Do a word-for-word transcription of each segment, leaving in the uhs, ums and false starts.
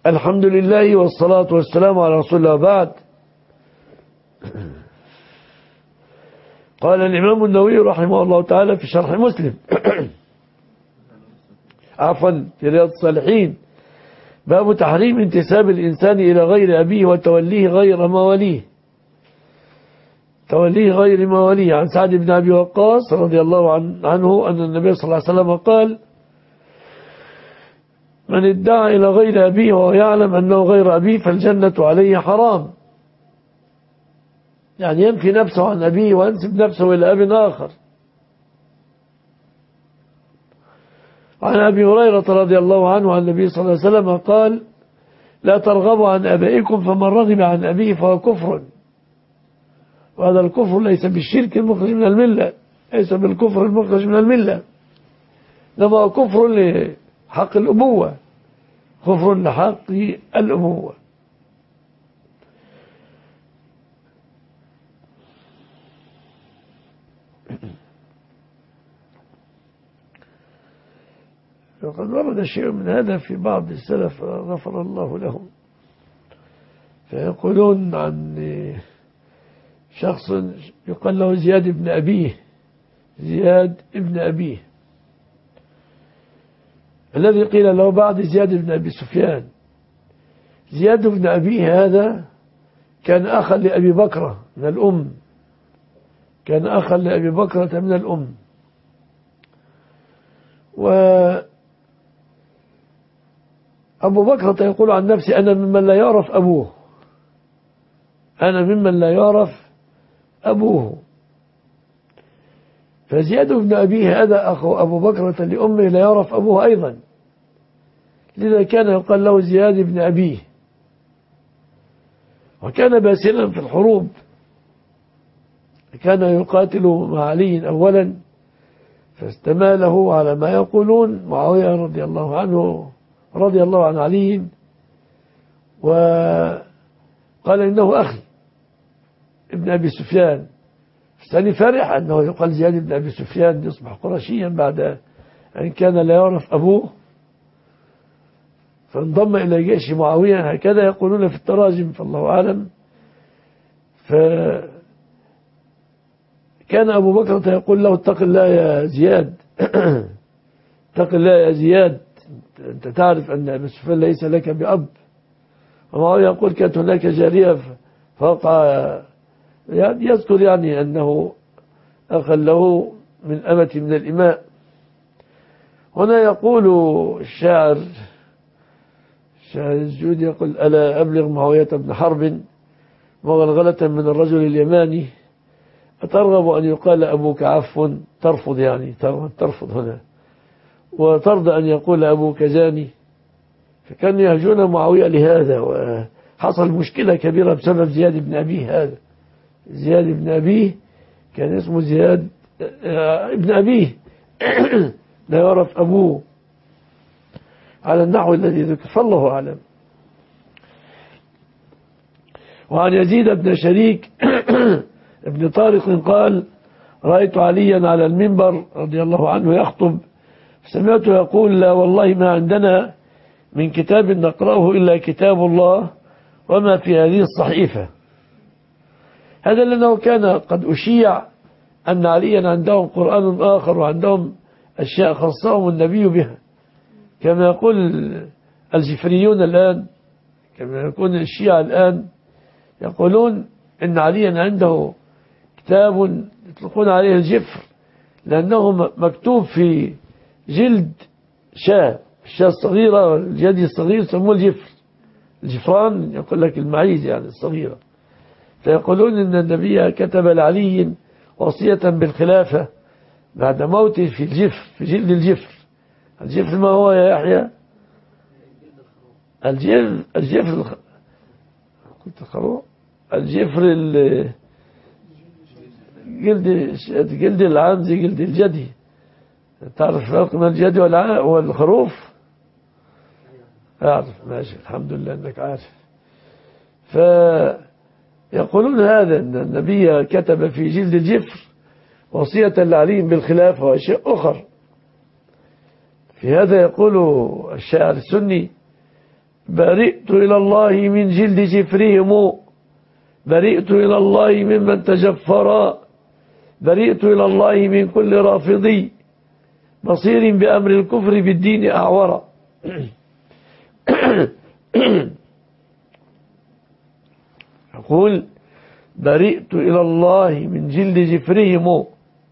الحمد لله والصلاة والسلام على رسول الله بعد. قال الإمام النووي رحمه الله تعالى في شرح مسلم عفوا في رياض الصالحين: باب تحريم انتساب الإنسان إلى غير أبيه وتوليه غير مواليه توليه غير مواليه عن سعد بن أبي وقاص رضي الله عنه أن النبي صلى الله عليه وسلم قال: من ادعى إلى غير أبيه وهو يعلم أنه غير أبيه فالجنة عليه حرام. يعني ينفي نفسه عن أبيه وينسب نفسه إلى أب آخر. عن أبي هريرة رضي الله عنه عن النبي صلى الله عليه وسلم قال: لا ترغبوا عن أبائكم فمن رغب عن أبيه فهو كفر. وهذا الكفر ليس بالشرك المخرج من الملة، ليس بالكفر المخرج من الملة، إنما هو كفر لحق الأبوة، كفر لحق الأبوة. وقد ورد شيء من هذا في بعض السلف غفر الله لهم، فيقولون عن شخص يقال له زياد ابن أبيه زياد ابن أبيه الذي قيل له بعد زياد بن أبي سفيان. زياد بن أبيه هذا كان أخا لأبي بكر من الأم كان أخا لأبي بكر من الأم وأبو بكر يقول عن نفسه: أنا ممن لا يعرف أبوه أنا ممن لا يعرف أبوه فزياد بن أبيه هذا أخو أبو بكر لأمه لا يعرف أبوه أيضا، لذا كان يقال له زياد بن أبيه. وكان باسلا في الحروب، كان يقاتل مع علي أولا فاستماله على ما يقولون معاوية رضي الله عنه رضي الله عن علي، وقال إنه أخي ابن أبي سفيان. فالثاني فرح أنه يقال زياد بن أبي سفيان يصبح قرشيا بعد أن كان لا يعرف أبوه، فانضم إلى جيش معاوية. هكذا يقولون في التراجم فالله أعلم. فكان أبو بكر يقول له: اتق الله يا زياد اتق الله يا زياد، أنت تعرف أن أبي سفيان ليس لك بأب. ومعاوية يقول: كانت هناك جارية فوقع، يعني يذكر يعني أنه أخا له من أمة من الإماء. هنا يقول الشاعر الشاعر الجودي يقول: ألا أبلغ معاوية بن حرب مغلغلة من الرجل اليماني أترغب أن يقال أبوك عفو؟ ترفض، يعني ترفض هنا، وترضى أن يقول أبوك زاني. فكانوا يهجون معاوية لهذا، وحصل مشكلة كبيرة بسبب زياد بن أبيه. هذا زياد بن أبيه كان اسمه زياد ابن أبيه لا يعرف أبوه على النحو الذي ذكر، فالله أعلم. وعن يزيد بن شريك ابن طارق قال: رأيت عليا على المنبر رضي الله عنه يخطب، سمعته يقول: لا والله ما عندنا من كتاب نقرأه إلا كتاب الله وما في هذه الصحيفة. هذا لأنه كان قد أشيع أن عليا عندهم قرآن آخر وعندهم أشياء خصهم النبي بها، كما يقول الجفريون الآن، كما يقول الشيعة الآن يقولون إن عليا عنده كتاب يطلقون عليه الجفر، لأنه مكتوب في جلد شاة الشاة الصغيرة والجدي الصغير يسموه الجفر. الجفران يقول لك المعيز يعني الصغيرة. فيقولون إن النبي كتب لعلي وصية بالخلافة بعد موته في الجفر، في جلد الجفر. الجفر ما هو يا يحيى؟ الجفر الجفر كنت خروق الجفر جلد جلد العنز، جلد الجدي. تعرف الفرق بين الجدي والخروف؟ أعرف، ماشي، الحمد لله أنك عارف. فيقولون هذا أن النبي كتب في جلد الجفر وصية لعلي بالخلافة وأشياء أخر. في هذا يقول الشاعر السني: برئت إلى الله من جلد جفرهم، برئت إلى الله ممن تجفر، برئت إلى الله من كل رافضي، بصير بأمر الكفر بالدين أعور. يقول برئت إلى الله من جلد جفرهم،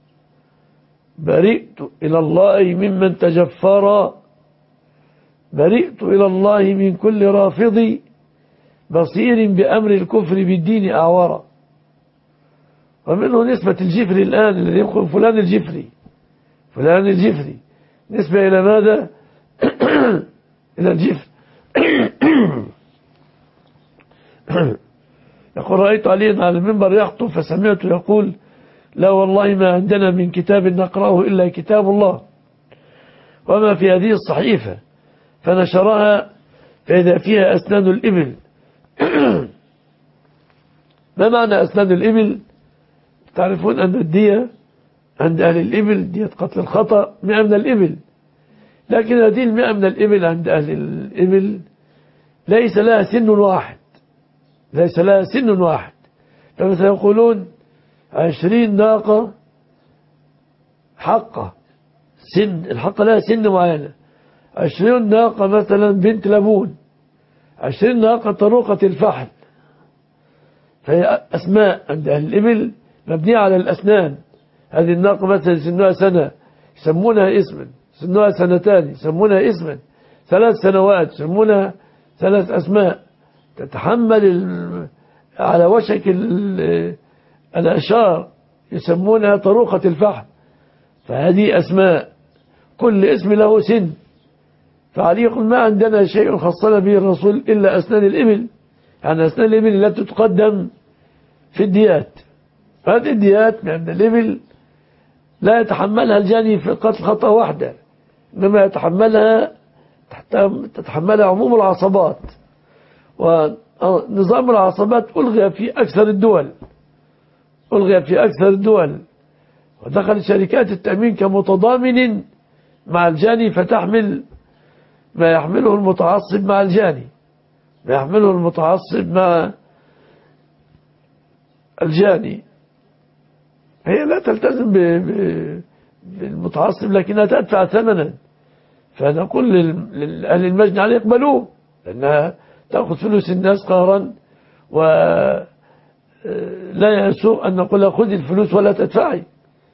برئت إلى الله ممن تجفر، برئت إلى الله من كل رافض، بصير بأمر الكفر بالدين أعور. ومنه نسبة الجفري الآن الذي يقول فلان الجفري، فلان الجفري نسبة إلى ماذا؟ إلى الجفر. يقول رأيت عليا على المنبر يخطب فسمعته يقول لا والله ما عندنا من كتاب نقرأه إلا كتاب الله وما في هذه الصحيفة، فنشرها فإذا فيها أسنان الإبل. ما معنى أسنان الإبل؟ تعرفون أن الدية عند أهل الإبل دية قتل الخطأ مئة من الإبل، لكن هذه المئة من الإبل عند أهل الإبل ليس لها سن واحد، ليس لها سن واحد. فمثلا يقولون عشرين ناقة حقة، سن الحقة لها سن معينة، عشرين ناقة مثلا بنت لبون، عشرين ناقة طروقة الفحل. فهي أسماء عند أهل الإبل مبنية على الأسنان. هذه الناقة مثلا سنها سنة يسمونها اسما، سنها سنتان يسمونها اسما، ثلاث سنوات يسمونها ثلاث أسماء، تتحمل على وشك الأشار يسمونها طروقة الفحل. فهذه أسماء كل اسم له سن. فعلي يقول ما عندنا شيء خصنا به الرسول إلا أسنان الإبل، يعني أسنان الإبل التي تقدم في الديات. هذه الديات من الإبل لا يتحملها الجاني في قتل خطأ واحدة، إنما يتحملها تتحملها عموم العصبات، ونظام العصبات ألغي في أكثر الدول، ألغي في أكثر الدول، ودخل شركات التأمين كمتضامن مع الجاني فتحمل ما يحمله المتعصب مع الجاني، ما يحمله المتعصب مع الجاني. هي لا تلتزم بالمتعصب لكنها تدفع ثمنا. فنقول لأهل المجني عليه يقبلوه، لأنها تأخذ فلوس الناس قهرا، ولا يسوء أن نقول خذ الفلوس ولا تدفعي.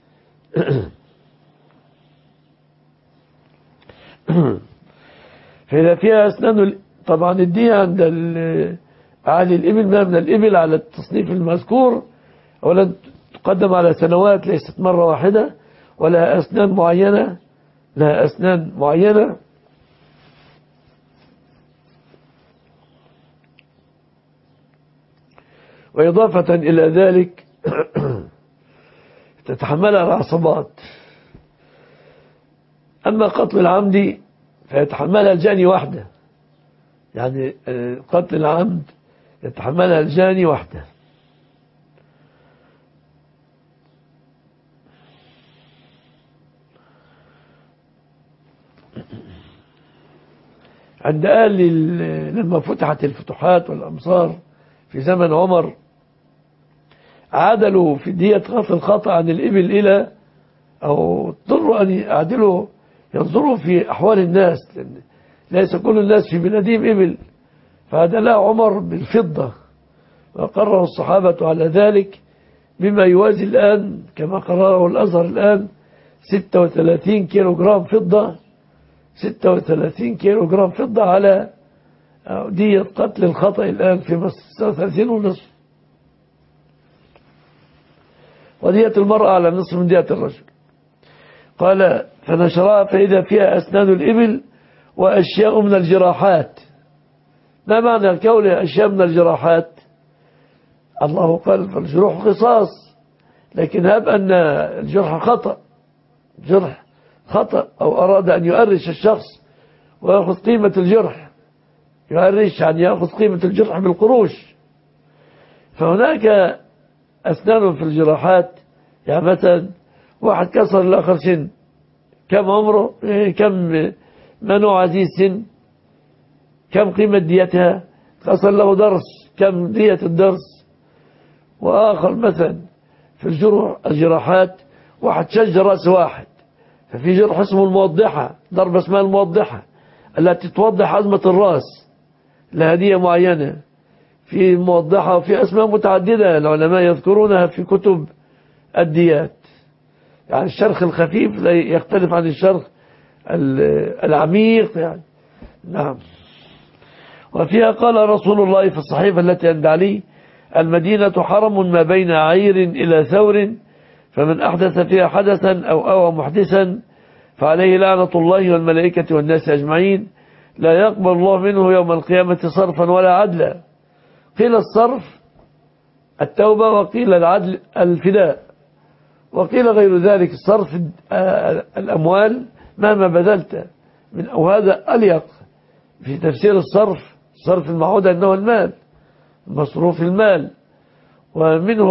فإذا فيها أسنان طبعا الدية عند أهل الإبل ما من الإبل على التصنيف المذكور أولا تقدم على سنوات ليست مرة واحدة، ولا أسنان معينة، لها أسنان معينة. وإضافة إلى ذلك تتحملها العصبات. أما قتل العمد فيتحملها الجاني وحده، يعني قتل العمد يتحملها الجاني وحده. عند أهل لما فتحت الفتوحات والأمصار في زمن عمر عادلوا في دية قتل الخطأ عن الإبل إلى أو اضطروا أن يعدلوا ينظروا في أحوال الناس، لأن ليس كل الناس في بلادهم إبل، فعدلها عمر بالفضة وقرر الصحابة على ذلك بما يوازي الآن كما قرره الأزهر الآن ستة وثلاثين كيلو جرام فضة، ستة وثلاثين كيلو جرام فضة على دية قتل الخطأ الآن في مصر ستة وثلاثين ونصف، ودية المرأة على نصف من دية الرجل. قال فنشرها فإذا فيها أسنان الإبل وأشياء من الجراحات. ما معنى الكون أشياء من الجراحات؟ الله قال فالجروح قصاص، لكن هب أن الجرح خطأ، جرح خطأ أو أراد أن يؤرش الشخص ويأخذ قيمة الجرح، يؤرش يعني يأخذ قيمة الجرح بالقروش، فهناك أسنان في الجراحات. يعني مثلا واحد كسر الآخر سن، كم عمره، كم ما نوع هذه السن، كم قيمة ديتها؟ حصل له درس، كم دية الدرس؟ وآخر مثلا في الجروح الجراحات، واحد شج رأس واحد، ففي جرح اسمه الموضحة، ضربة اسمها الموضحة التي توضح عظمة الرأس لهدية معينة، في موضحة وفي أسماء متعددة العلماء يذكرونها في كتب الديات. يعني الشرخ الخفيف يختلف عن الشرخ العميق يعني. نعم. وفيها قال رسول الله في الصحيفة التي عند علي: المدينة حرم ما بين عير إلى ثور، فمن أحدث فيها حدثا أو أوى محدثا فعليه لعنة الله والملائكة والناس أجمعين، لا يقبل الله منه يوم القيامة صرفا ولا عدلا. قيل الصرف التوبة، وقيل العدل الفداء، وقيل غير ذلك الصرف الأموال مهما بذلت من، أو هذا أليق في تفسير الصرف، صرف المعودة أنه المال، مصروف المال. ومنه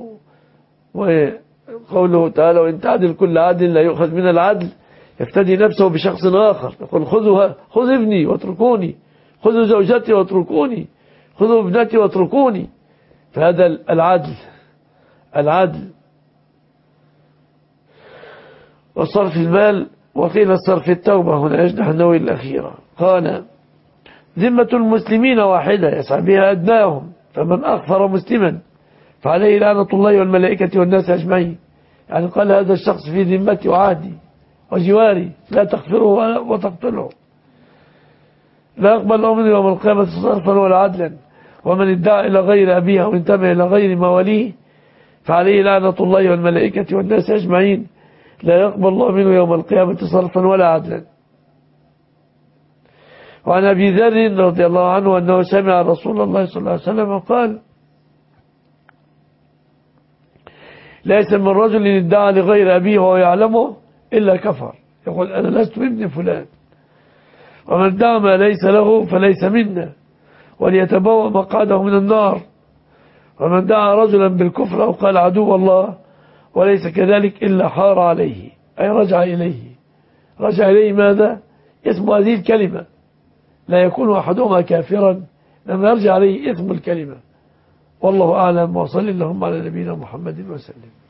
وقوله تعالى: وإن تعدل كل عدل لا يؤخذ من العدل، يفتدي نفسه بشخص آخر، يقول: خذوا خذ ابني واتركوني، خذوا زوجتي واتركوني، خذوا ابنتي واتركوني. فهذا العدل العدل وصرف المال. وقيل صرف التوبة، هنا يجنح النووي الأخيرة. قال: ذمة المسلمين واحدة يسعى بها أدناهم، فمن أغفر مسلما فعليه لعنة الله والملائكة والناس أجمعين. يعني قال هذا الشخص في ذمتي وعهدي وجواري، لا تغفره وتقتله، لا يقبل له منه يوم القيامة صرفا ولا عدلا. ومن ادعى إلى غير أبيه أو انتمى إلى غير مواليه فعليه لعنة الله والملائكة والناس أجمعين، لا يقبل الله منه يوم القيامة صرفا ولا عدلا. وعن أبي ذر رضي الله عنه أنه سمع رسول الله صلى الله عليه وسلم قال: ليس من رجل ادعى لغير أبيه وهو يعلمه إلا كفر، يقول: أنا لست ابن فلان. ومن ادعى ما ليس له فليس منا، وليتبوأ مقعده من النار. ومن دعا رجلا بالكفر أو قال عدو الله وليس كذلك إلا حار عليه، أي رجع إليه. رجع إليه ماذا؟ اسم هذه الكلمة، لا يكون أحدهما كافرا لما يرجع عليه اسم الكلمة. والله أعلم، وصل اللهم على نبينا محمد وسلم.